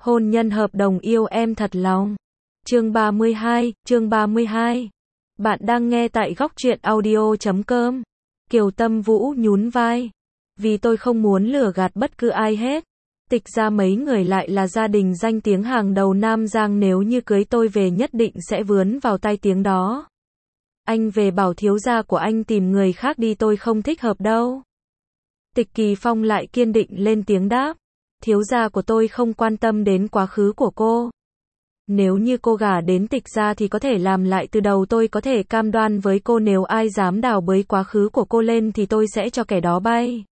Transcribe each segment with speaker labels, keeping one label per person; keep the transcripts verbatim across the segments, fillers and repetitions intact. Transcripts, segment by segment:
Speaker 1: Hôn nhân hợp đồng yêu em thật lòng. Chương ba mươi hai, chương ba mươi hai. Bạn đang nghe tại góc truyện audio chấm com. Kiều Tâm Vũ nhún vai. Vì tôi không muốn lừa gạt bất cứ ai hết. Tịch ra mấy người lại là gia đình danh tiếng hàng đầu Nam Giang, nếu như cưới tôi về nhất định sẽ vướng vào tai tiếng đó. Anh về bảo thiếu gia của anh tìm người khác đi, tôi không thích hợp đâu. Tịch Kỳ Phong lại kiên định lên tiếng đáp. Thiếu gia của tôi không quan tâm đến quá khứ của cô. Nếu như cô gả đến Tịch gia thì có thể làm lại từ đầu, tôi có thể cam đoan với cô nếu ai dám đào bới quá khứ của cô lên thì tôi sẽ cho kẻ đó bay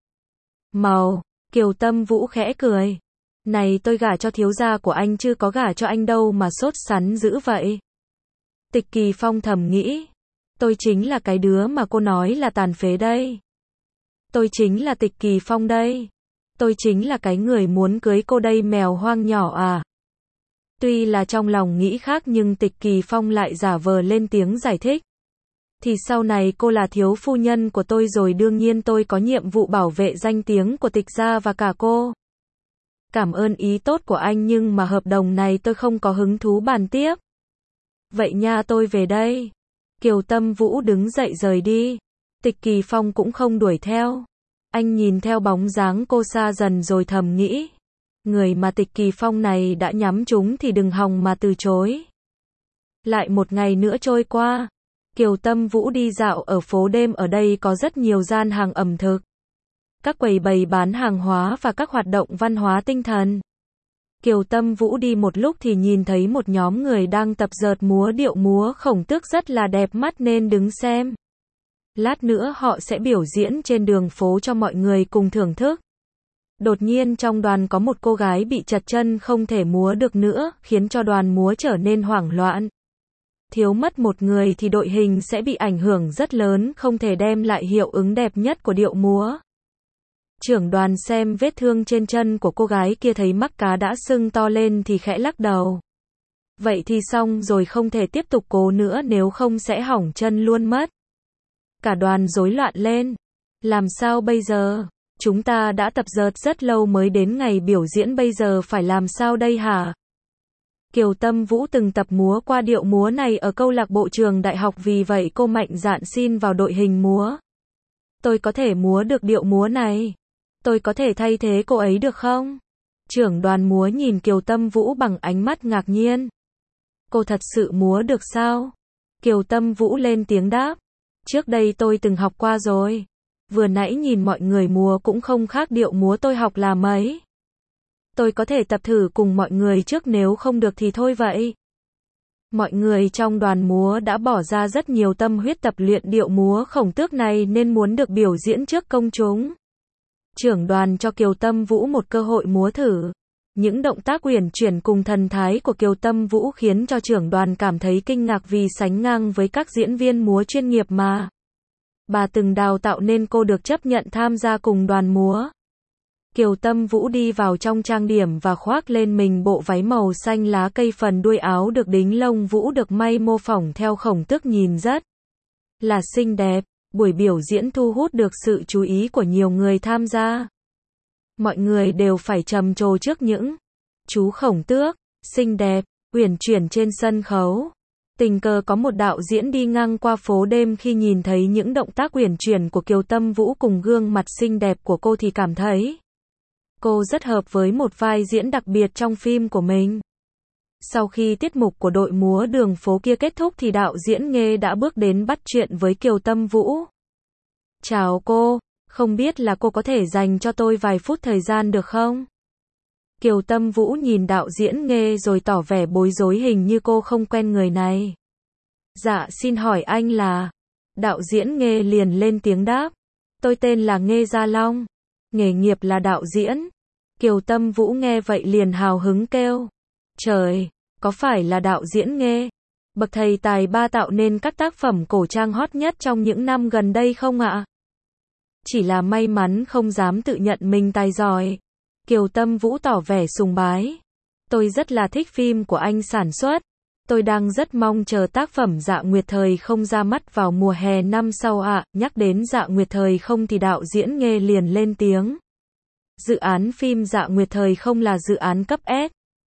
Speaker 1: màu. Kiều Tâm Vũ khẽ cười. Này, tôi gả cho thiếu gia của anh chứ có gả cho anh đâu mà sốt sắn dữ vậy. Tịch Kỳ Phong thầm nghĩ. Tôi chính là cái đứa mà cô nói là tàn phế đây. Tôi chính là Tịch Kỳ Phong đây. Tôi chính là cái người muốn cưới cô đây, mèo hoang nhỏ à. Tuy là trong lòng nghĩ khác nhưng Tịch Kỳ Phong lại giả vờ lên tiếng giải thích. Thì sau này cô là thiếu phu nhân của tôi rồi, đương nhiên tôi có nhiệm vụ bảo vệ danh tiếng của Tịch gia và cả cô. Cảm ơn ý tốt của anh nhưng mà hợp đồng này tôi không có hứng thú bàn tiếp. Vậy nha, tôi về đây. Kiều Tâm Vũ đứng dậy rời đi. Tịch Kỳ Phong cũng không đuổi theo. Anh nhìn theo bóng dáng cô xa dần rồi thầm nghĩ. Người mà Tịch Kỳ Phong này đã nhắm trúng thì đừng hòng mà từ chối. Lại một ngày nữa trôi qua. Kiều Tâm Vũ đi dạo ở phố đêm, ở đây có rất nhiều gian hàng ẩm thực, các quầy bày bán hàng hóa và các hoạt động văn hóa tinh thần. Kiều Tâm Vũ đi một lúc thì nhìn thấy một nhóm người đang tập dượt múa điệu múa khổng tước rất là đẹp mắt nên đứng xem. Lát nữa họ sẽ biểu diễn trên đường phố cho mọi người cùng thưởng thức. Đột nhiên trong đoàn có một cô gái bị trật chân không thể múa được nữa, khiến cho đoàn múa trở nên hoảng loạn. Thiếu mất một người thì đội hình sẽ bị ảnh hưởng rất lớn, không thể đem lại hiệu ứng đẹp nhất của điệu múa. Trưởng đoàn xem vết thương trên chân của cô gái kia, thấy mắt cá đã sưng to lên thì khẽ lắc đầu. Vậy thì xong rồi, không thể tiếp tục cố nữa, nếu không sẽ hỏng chân luôn mất. Cả đoàn rối loạn lên. Làm sao bây giờ? Chúng ta đã tập dượt rất lâu mới đến ngày biểu diễn, bây giờ phải làm sao đây hả? Kiều Tâm Vũ từng tập múa qua điệu múa này ở câu lạc bộ trường đại học, vì vậy cô mạnh dạn xin vào đội hình múa. Tôi có thể múa được điệu múa này. Tôi có thể thay thế cô ấy được không? Trưởng đoàn múa nhìn Kiều Tâm Vũ bằng ánh mắt ngạc nhiên. Cô thật sự múa được sao? Kiều Tâm Vũ lên tiếng đáp. Trước đây tôi từng học qua rồi. Vừa nãy nhìn mọi người múa cũng không khác điệu múa tôi học là mấy. Tôi có thể tập thử cùng mọi người trước, nếu không được thì thôi vậy. Mọi người trong đoàn múa đã bỏ ra rất nhiều tâm huyết tập luyện điệu múa khổng tước này nên muốn được biểu diễn trước công chúng. Trưởng đoàn cho Kiều Tâm Vũ một cơ hội múa thử. Những động tác uyển chuyển cùng thần thái của Kiều Tâm Vũ khiến cho trưởng đoàn cảm thấy kinh ngạc, vì sánh ngang với các diễn viên múa chuyên nghiệp mà bà từng đào tạo nên cô được chấp nhận tham gia cùng đoàn múa. Kiều Tâm Vũ đi vào trong trang điểm và khoác lên mình bộ váy màu xanh lá cây, phần đuôi áo được đính lông vũ được may mô phỏng theo khổng tước, nhìn rất là xinh đẹp. Buổi biểu diễn thu hút được sự chú ý của nhiều người tham gia. Mọi người đều phải trầm trồ trước những chú khổng tước xinh đẹp, uyển chuyển trên sân khấu. Tình cờ có một đạo diễn đi ngang qua phố đêm, khi nhìn thấy những động tác uyển chuyển của Kiều Tâm Vũ cùng gương mặt xinh đẹp của cô thì cảm thấy cô rất hợp với một vai diễn đặc biệt trong phim của mình. Sau khi tiết mục của đội múa đường phố kia kết thúc thì đạo diễn Nghê đã bước đến bắt chuyện với Kiều Tâm Vũ. Chào cô, không biết là cô có thể dành cho tôi vài phút thời gian được không? Kiều Tâm Vũ nhìn đạo diễn Nghê rồi tỏ vẻ bối rối, hình như cô không quen người này. Dạ, xin hỏi anh là? Đạo diễn Nghê liền lên tiếng đáp. Tôi tên là Nghê Gia Long. Nghề nghiệp là đạo diễn. Kiều Tâm Vũ nghe vậy liền hào hứng kêu. Trời, có phải là đạo diễn Nghê, bậc thầy tài ba tạo nên các tác phẩm cổ trang hot nhất trong những năm gần đây không ạ? Chỉ là may mắn không dám tự nhận mình tài giỏi. Kiều Tâm Vũ tỏ vẻ sùng bái. Tôi rất là thích phim của anh sản xuất. Tôi đang rất mong chờ tác phẩm Dạ Nguyệt Thời Không ra mắt vào mùa hè năm sau ạ. À. Nhắc đến Dạ Nguyệt Thời Không thì đạo diễn Nghê liền lên tiếng. Dự án phim Dạ Nguyệt Thời Không là dự án cấp S.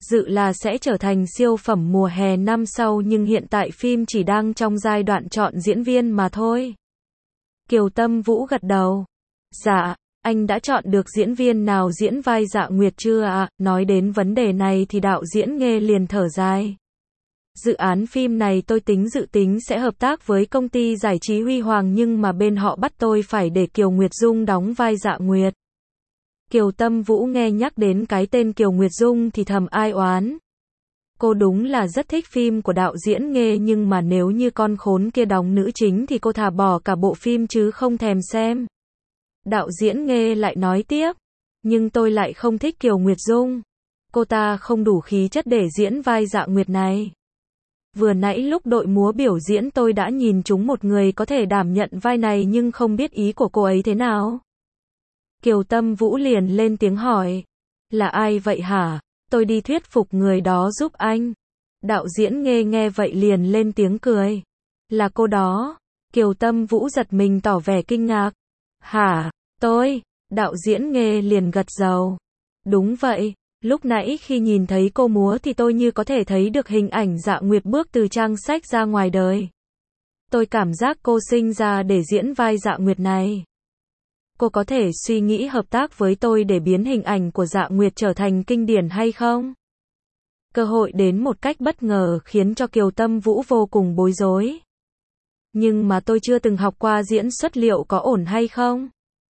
Speaker 1: dự là sẽ trở thành siêu phẩm mùa hè năm sau nhưng hiện tại phim chỉ đang trong giai đoạn chọn diễn viên mà thôi. Kiều Tâm Vũ gật đầu. Dạ, anh đã chọn được diễn viên nào diễn vai Dạ Nguyệt chưa ạ? À? Nói đến vấn đề này thì đạo diễn Nghê liền thở dài. Dự án phim này tôi tính dự tính sẽ hợp tác với công ty giải trí Huy Hoàng nhưng mà bên họ bắt tôi phải để Kiều Nguyệt Dung đóng vai Dạ Nguyệt. Kiều Tâm Vũ nghe nhắc đến cái tên Kiều Nguyệt Dung thì thầm ai oán. Cô đúng là rất thích phim của đạo diễn Nghê nhưng mà nếu như con khốn kia đóng nữ chính thì cô thà bỏ cả bộ phim chứ không thèm xem. Đạo diễn Nghê lại nói tiếp. Nhưng tôi lại không thích Kiều Nguyệt Dung. Cô ta không đủ khí chất để diễn vai Dạ Nguyệt này. Vừa nãy lúc đội múa biểu diễn tôi đã nhìn trúng một người có thể đảm nhận vai này nhưng không biết ý của cô ấy thế nào. Kiều Tâm Vũ liền lên tiếng hỏi. Là ai vậy hả? Tôi đi thuyết phục người đó giúp anh. Đạo diễn Nghê nghe vậy liền lên tiếng cười. Là cô đó. Kiều Tâm Vũ giật mình tỏ vẻ kinh ngạc. Hả? Tôi? Đạo diễn Nghê liền gật đầu. Đúng vậy. Lúc nãy khi nhìn thấy cô múa thì tôi như có thể thấy được hình ảnh Dạ Nguyệt bước từ trang sách ra ngoài đời. Tôi cảm giác cô sinh ra để diễn vai Dạ Nguyệt này. Cô có thể suy nghĩ hợp tác với tôi để biến hình ảnh của Dạ Nguyệt trở thành kinh điển hay không? Cơ hội đến một cách bất ngờ khiến cho Kiều Tâm Vũ vô cùng bối rối. Nhưng mà tôi chưa từng học qua diễn xuất liệu có ổn hay không?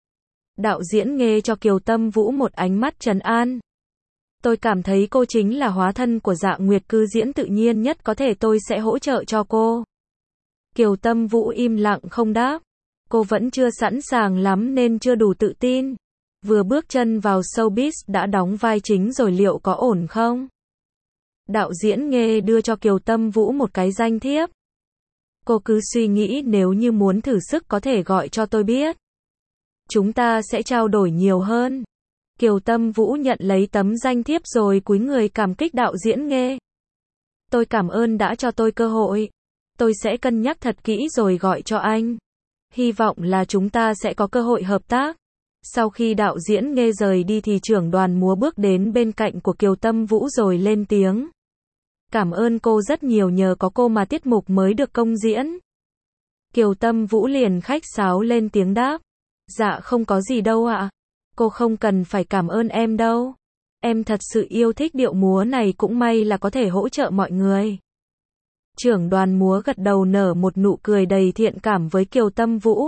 Speaker 1: Đạo diễn Nghê cho Kiều Tâm Vũ một ánh mắt trấn an. Tôi cảm thấy cô chính là hóa thân của Dạ Nguyệt, cứ diễn tự nhiên nhất có thể tôi sẽ hỗ trợ cho cô. Kiều Tâm Vũ im lặng không đáp. Cô vẫn chưa sẵn sàng lắm nên chưa đủ tự tin. Vừa bước chân vào showbiz đã đóng vai chính rồi liệu có ổn không? Đạo diễn Nghê đưa cho Kiều Tâm Vũ một cái danh thiếp. Cô cứ suy nghĩ nếu như muốn thử sức có thể gọi cho tôi biết. Chúng ta sẽ trao đổi nhiều hơn. Kiều Tâm Vũ nhận lấy tấm danh thiếp rồi cúi người cảm kích đạo diễn Nghê. Tôi cảm ơn đã cho tôi cơ hội. Tôi sẽ cân nhắc thật kỹ rồi gọi cho anh. Hy vọng là chúng ta sẽ có cơ hội hợp tác. Sau khi đạo diễn Nghê rời đi thì trưởng đoàn múa bước đến bên cạnh của Kiều Tâm Vũ rồi lên tiếng. Cảm ơn cô rất nhiều, nhờ có cô mà tiết mục mới được công diễn. Kiều Tâm Vũ liền khách sáo lên tiếng đáp. Dạ không có gì đâu ạ. Cô không cần phải cảm ơn em đâu. Em thật sự yêu thích điệu múa này, cũng may là có thể hỗ trợ mọi người. Trưởng đoàn múa gật đầu nở một nụ cười đầy thiện cảm với Kiều Tâm Vũ.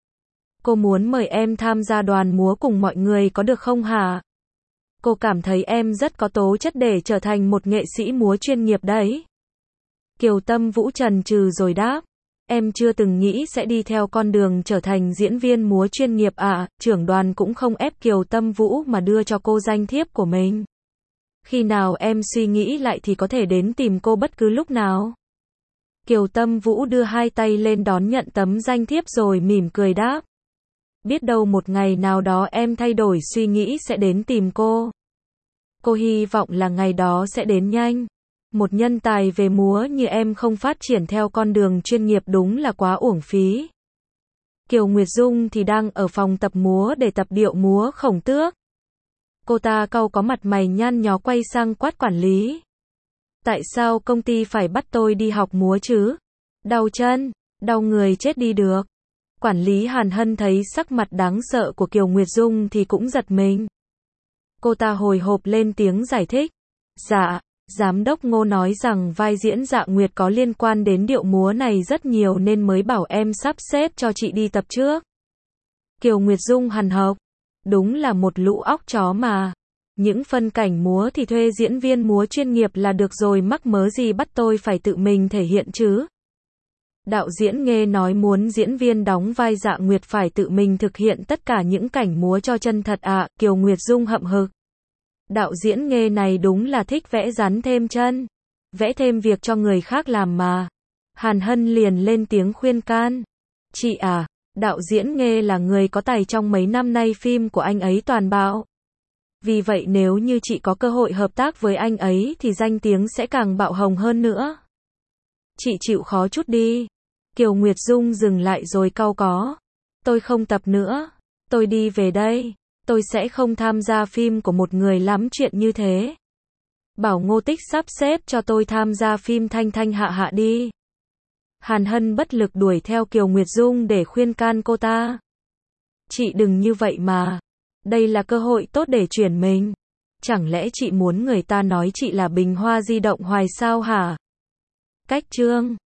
Speaker 1: Cô muốn mời em tham gia đoàn múa cùng mọi người có được không hả? Cô cảm thấy em rất có tố chất để trở thành một nghệ sĩ múa chuyên nghiệp đấy. Kiều Tâm Vũ chần chừ rồi đáp. Em chưa từng nghĩ sẽ đi theo con đường trở thành diễn viên múa chuyên nghiệp ạ. À, trưởng đoàn cũng không ép Kiều Tâm Vũ mà đưa cho cô danh thiếp của mình. Khi nào em suy nghĩ lại thì có thể đến tìm cô bất cứ lúc nào. Kiều Tâm Vũ đưa hai tay lên đón nhận tấm danh thiếp rồi mỉm cười đáp. Biết đâu một ngày nào đó em thay đổi suy nghĩ sẽ đến tìm cô. Cô hy vọng là ngày đó sẽ đến nhanh. Một nhân tài về múa như em không phát triển theo con đường chuyên nghiệp đúng là quá uổng phí. Kiều Nguyệt Dung thì đang ở phòng tập múa để tập điệu múa Khổng Tước. Cô ta cau có mặt mày nhăn nhó quay sang quát quản lý. Tại sao công ty phải bắt tôi đi học múa chứ? Đau chân, đau người chết đi được. Quản lý Hàn Hân thấy sắc mặt đáng sợ của Kiều Nguyệt Dung thì cũng giật mình. Cô ta hồi hộp lên tiếng giải thích. Dạ, giám đốc Ngô nói rằng vai diễn Dạ Nguyệt có liên quan đến điệu múa này rất nhiều nên mới bảo em sắp xếp cho chị đi tập trước. Kiều Nguyệt Dung hằn học. Đúng là một lũ óc chó mà. Những phân cảnh múa thì thuê diễn viên múa chuyên nghiệp là được rồi, mắc mớ gì bắt tôi phải tự mình thể hiện chứ. Đạo diễn Nghê nói muốn diễn viên đóng vai Dạ Nguyệt phải tự mình thực hiện tất cả những cảnh múa cho chân thật ạ. À, Kiều Nguyệt Dung hậm hực. Đạo diễn Nghê này đúng là thích vẽ rắn thêm chân. Vẽ thêm việc cho người khác làm mà. Hàn Hân liền lên tiếng khuyên can. Chị à, đạo diễn Nghê là người có tài, trong mấy năm nay phim của anh ấy toàn bạo. Vì vậy nếu như chị có cơ hội hợp tác với anh ấy thì danh tiếng sẽ càng bạo hồng hơn nữa. Chị chịu khó chút đi. Kiều Nguyệt Dung dừng lại rồi cau có. Tôi không tập nữa. Tôi đi về đây. Tôi sẽ không tham gia phim của một người lắm chuyện như thế. Bảo Ngô Tích sắp xếp cho tôi tham gia phim Thanh Thanh Hạ Hạ đi. Hàn Hân bất lực đuổi theo Kiều Nguyệt Dung để khuyên can cô ta. Chị đừng như vậy mà. Đây là cơ hội tốt để chuyển mình. Chẳng lẽ chị muốn người ta nói chị là bình hoa di động hoài sao hả? Cách chương